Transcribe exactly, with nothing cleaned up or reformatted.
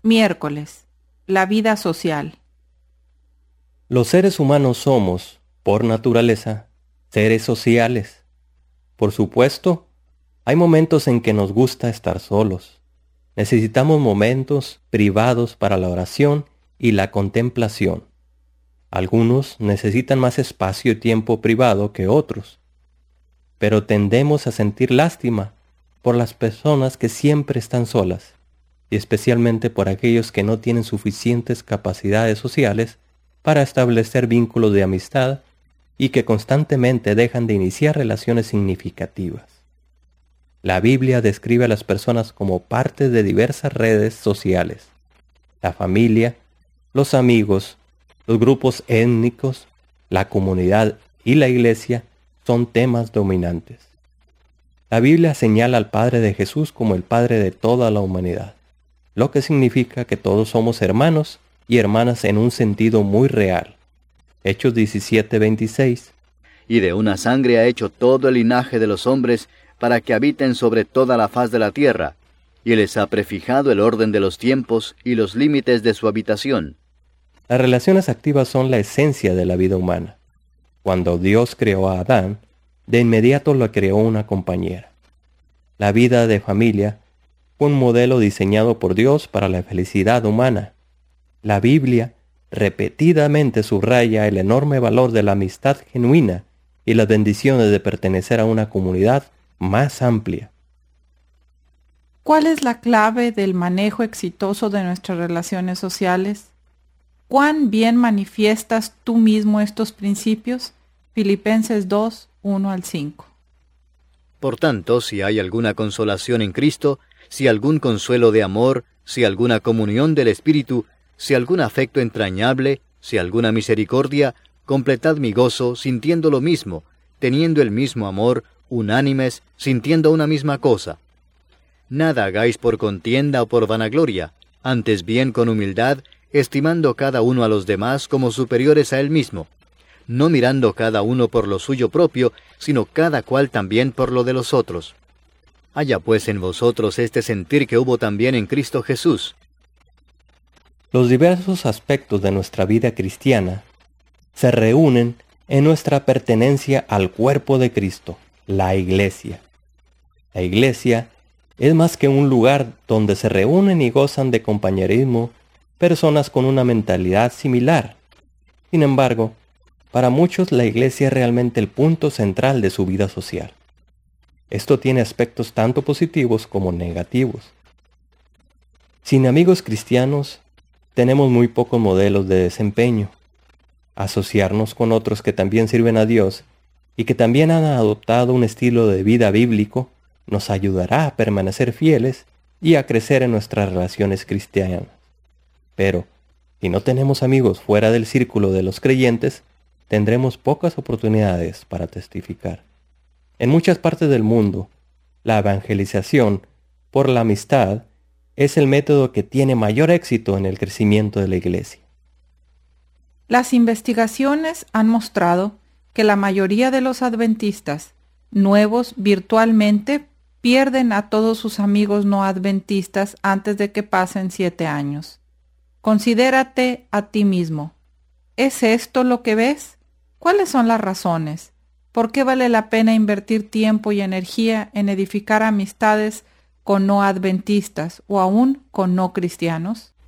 Miércoles. La vida social. Los seres humanos somos, por naturaleza, seres sociales. Por supuesto, hay momentos en que nos gusta estar solos. Necesitamos momentos privados para la oración y la contemplación. Algunos necesitan más espacio y tiempo privado que otros, pero tendemos a sentir lástima por las personas que siempre están solas, y especialmente por aquellos que no tienen suficientes capacidades sociales para establecer vínculos de amistad y que constantemente dejan de iniciar relaciones significativas. La Biblia describe a las personas como parte de diversas redes sociales. La familia, los amigos, los grupos étnicos, la comunidad y la iglesia son temas dominantes. La Biblia señala al Padre de Jesús como el Padre de toda la humanidad, lo que significa que todos somos hermanos y hermanas en un sentido muy real. Hechos diecisiete veintiséis. Y de una sangre ha hecho todo el linaje de los hombres para que habiten sobre toda la faz de la tierra, y les ha prefijado el orden de los tiempos y los límites de su habitación. Las relaciones activas son la esencia de la vida humana. Cuando Dios creó a Adán, de inmediato lo creó una compañera. La vida de familia fue un modelo diseñado por Dios para la felicidad humana. La Biblia repetidamente subraya el enorme valor de la amistad genuina y las bendiciones de pertenecer a una comunidad más amplia. ¿Cuál es la clave del manejo exitoso de nuestras relaciones sociales? ¿Cuán bien manifiestas tú mismo estos principios? Filipenses dos, uno al cinco. Por tanto, si hay alguna consolación en Cristo, si algún consuelo de amor, si alguna comunión del Espíritu, si algún afecto entrañable, si alguna misericordia, completad mi gozo sintiendo lo mismo, teniendo el mismo amor, unánimes, sintiendo una misma cosa. Nada hagáis por contienda o por vanagloria, antes bien con humildad, estimando cada uno a los demás como superiores a él mismo, no mirando cada uno por lo suyo propio, sino cada cual también por lo de los otros. Haya pues en vosotros este sentir que hubo también en Cristo Jesús. Los diversos aspectos de nuestra vida cristiana se reúnen en nuestra pertenencia al cuerpo de Cristo, la Iglesia. La Iglesia es más que un lugar donde se reúnen y gozan de compañerismo personas con una mentalidad similar. Sin embargo, para muchos la Iglesia es realmente el punto central de su vida social. Esto tiene aspectos tanto positivos como negativos. Sin amigos cristianos, tenemos muy pocos modelos de desempeño. Asociarnos con otros que también sirven a Dios y que también han adoptado un estilo de vida bíblico nos ayudará a permanecer fieles y a crecer en nuestras relaciones cristianas. Pero, si no tenemos amigos fuera del círculo de los creyentes, tendremos pocas oportunidades para testificar. En muchas partes del mundo, la evangelización por la amistad es el método que tiene mayor éxito en el crecimiento de la Iglesia. Las investigaciones han mostrado que la mayoría de los adventistas nuevos virtualmente pierden a todos sus amigos no adventistas antes de que pasen siete años. Considérate a ti mismo. ¿Es esto lo que ves? ¿Cuáles son las razones? ¿Por qué vale la pena invertir tiempo y energía en edificar amistades con no adventistas o aún con no cristianos?